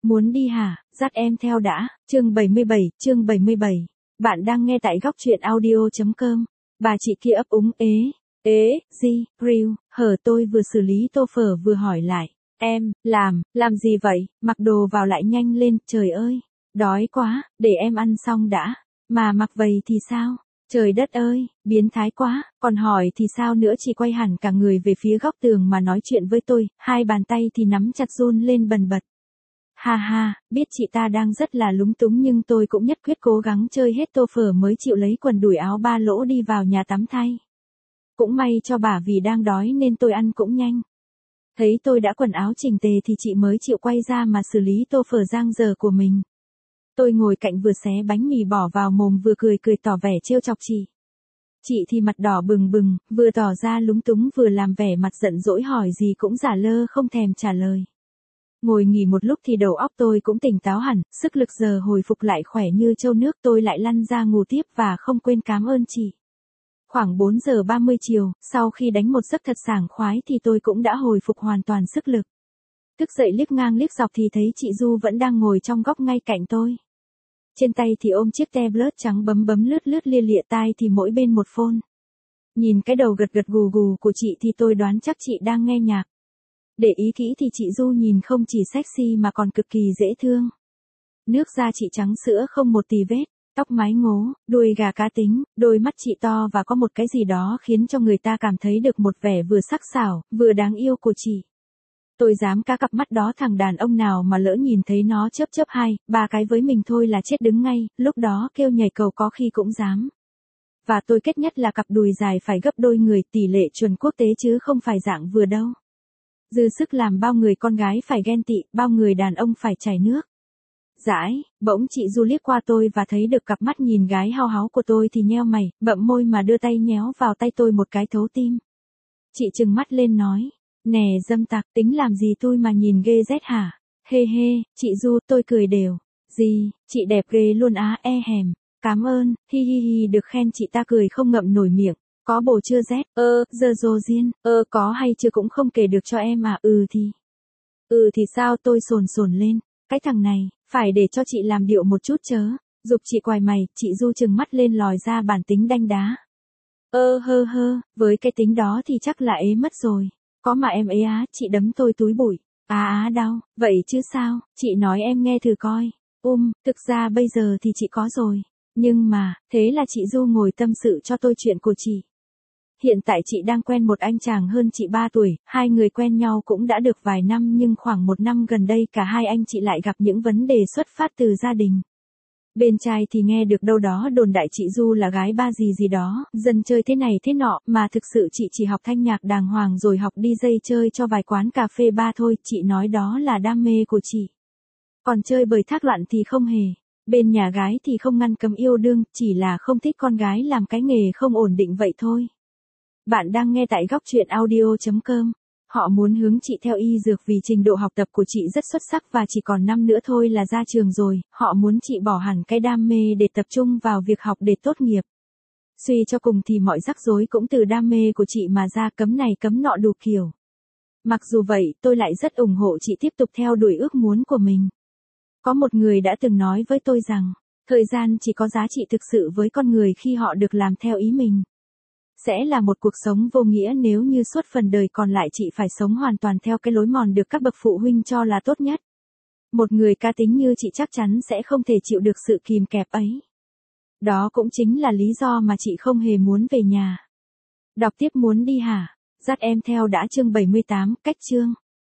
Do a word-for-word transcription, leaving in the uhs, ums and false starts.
Muốn đi hả, dắt em theo đã, chương bảy mươi bảy, chương bảy mươi bảy. Bạn đang nghe tại góc truyện audio.com. Bà chị kia ấp úng ế, ế, gì, riu, hở tôi vừa xử lý tô phở vừa hỏi lại. Em, làm, làm gì vậy, mặc đồ vào lại nhanh lên, trời ơi, đói quá, để em ăn xong đã, mà mặc vậy thì sao? Trời đất ơi, biến thái quá, còn hỏi thì sao nữa, chị quay hẳn cả người về phía góc tường mà nói chuyện với tôi, hai bàn tay thì nắm chặt run lên bần bật. Ha ha, biết chị ta đang rất là lúng túng nhưng tôi cũng nhất quyết cố gắng chơi hết tô phở mới chịu lấy quần đùi áo ba lỗ đi vào nhà tắm thay. Cũng may cho bà vì đang đói nên tôi ăn cũng nhanh. Thấy tôi đã quần áo chỉnh tề thì chị mới chịu quay ra mà xử lý tô phở giang dở của mình. Tôi ngồi cạnh vừa xé bánh mì bỏ vào mồm vừa cười cười tỏ vẻ trêu chọc chị. Chị thì mặt đỏ bừng bừng, vừa tỏ ra lúng túng vừa làm vẻ mặt giận dỗi hỏi gì cũng giả lơ không thèm trả lời. Ngồi nghỉ một lúc thì đầu óc tôi cũng tỉnh táo hẳn, sức lực giờ hồi phục lại khỏe như trâu nước, tôi lại lăn ra ngủ tiếp và không quên cảm ơn chị. Khoảng bốn giờ ba mươi chiều, sau khi đánh một giấc thật sảng khoái thì tôi cũng đã hồi phục hoàn toàn sức lực. Thức dậy liếc ngang liếc dọc thì thấy chị Du vẫn đang ngồi trong góc ngay cạnh tôi. Trên tay thì ôm chiếc tablet trắng bấm bấm lướt lướt lia lịa, tai thì mỗi bên một phone. Nhìn cái đầu gật gật gù gù của chị thì tôi đoán chắc chị đang nghe nhạc. Để ý kỹ thì chị Du nhìn không chỉ sexy mà còn cực kỳ dễ thương. Nước da chị trắng sữa không một tì vết, tóc mái ngố, đuôi gà cá tính, đôi mắt chị to và có một cái gì đó khiến cho người ta cảm thấy được một vẻ vừa sắc sảo, vừa đáng yêu của chị. Tôi dám cá cặp mắt đó thằng đàn ông nào mà lỡ nhìn thấy nó chớp chớp hai, ba cái với mình thôi là chết đứng ngay, lúc đó kêu nhảy cầu có khi cũng dám. Và tôi kết nhất là cặp đùi dài phải gấp đôi người, tỷ lệ chuẩn quốc tế chứ không phải dạng vừa đâu. Dư sức làm bao người con gái phải ghen tị, bao người đàn ông phải chảy nước. Dãi, bỗng chị Du liếc qua tôi và thấy được cặp mắt nhìn gái hao háo của tôi thì nheo mày, bậm môi mà đưa tay nhéo vào tay tôi một cái thấu tim. Chị trừng mắt lên nói, nè dâm tặc, tính làm gì tôi mà nhìn ghê rét hả? Hê hê, chị Du, tôi cười đều. Gì, chị đẹp ghê luôn á, e hèm. Cảm ơn, hi hi hi, được khen chị ta cười không ngậm nổi miệng. Có bồ chưa rét, ơ, giờ rồ riêng, ơ có hay chưa cũng không kể được cho em à, ừ thì. Ừ thì sao, tôi sồn sồn lên, cái thằng này, phải để cho chị làm điệu một chút chớ, giục chị quài mày, chị Du trừng mắt lên lòi ra bản tính đanh đá. Ơ hơ hơ, với cái tính đó thì chắc là ế mất rồi, có mà em ế á, chị đấm tôi túi bụi, á á đau, vậy chứ sao, chị nói em nghe thử coi, um, thực ra bây giờ thì chị có rồi, nhưng mà, thế là chị Du ngồi tâm sự cho tôi chuyện của chị. Hiện tại chị đang quen một anh chàng hơn chị ba tuổi, hai người quen nhau cũng đã được vài năm nhưng khoảng một năm gần đây cả hai anh chị lại gặp những vấn đề xuất phát từ gia đình. Bên trai thì nghe được đâu đó đồn đại chị Du là gái ba gì gì đó, dân chơi thế này thế nọ, mà thực sự chị chỉ học thanh nhạc đàng hoàng rồi học đi dây chơi cho vài quán cà phê ba thôi, chị nói đó là đam mê của chị. Còn chơi bời thác loạn thì không hề. Bên nhà gái thì không ngăn cấm yêu đương, chỉ là không thích con gái làm cái nghề không ổn định vậy thôi. Bạn đang nghe tại góc truyện audio.com. Họ muốn hướng chị theo y dược vì trình độ học tập của chị rất xuất sắc và chỉ còn năm nữa thôi là ra trường rồi, họ muốn chị bỏ hẳn cái đam mê để tập trung vào việc học để tốt nghiệp. Suy cho cùng thì mọi rắc rối cũng từ đam mê của chị mà ra, cấm này cấm nọ đủ kiểu. Mặc dù vậy, tôi lại rất ủng hộ chị tiếp tục theo đuổi ước muốn của mình. Có một người đã từng nói với tôi rằng, thời gian chỉ có giá trị thực sự với con người khi họ được làm theo ý mình. Sẽ là một cuộc sống vô nghĩa nếu như suốt phần đời còn lại chị phải sống hoàn toàn theo cái lối mòn được các bậc phụ huynh cho là tốt nhất. Một người cá tính như chị chắc chắn sẽ không thể chịu được sự kìm kẹp ấy. Đó cũng chính là lý do mà chị không hề muốn về nhà. Đọc tiếp muốn đi hả? Dắt em theo đã chương bảy mươi tám, cách chương.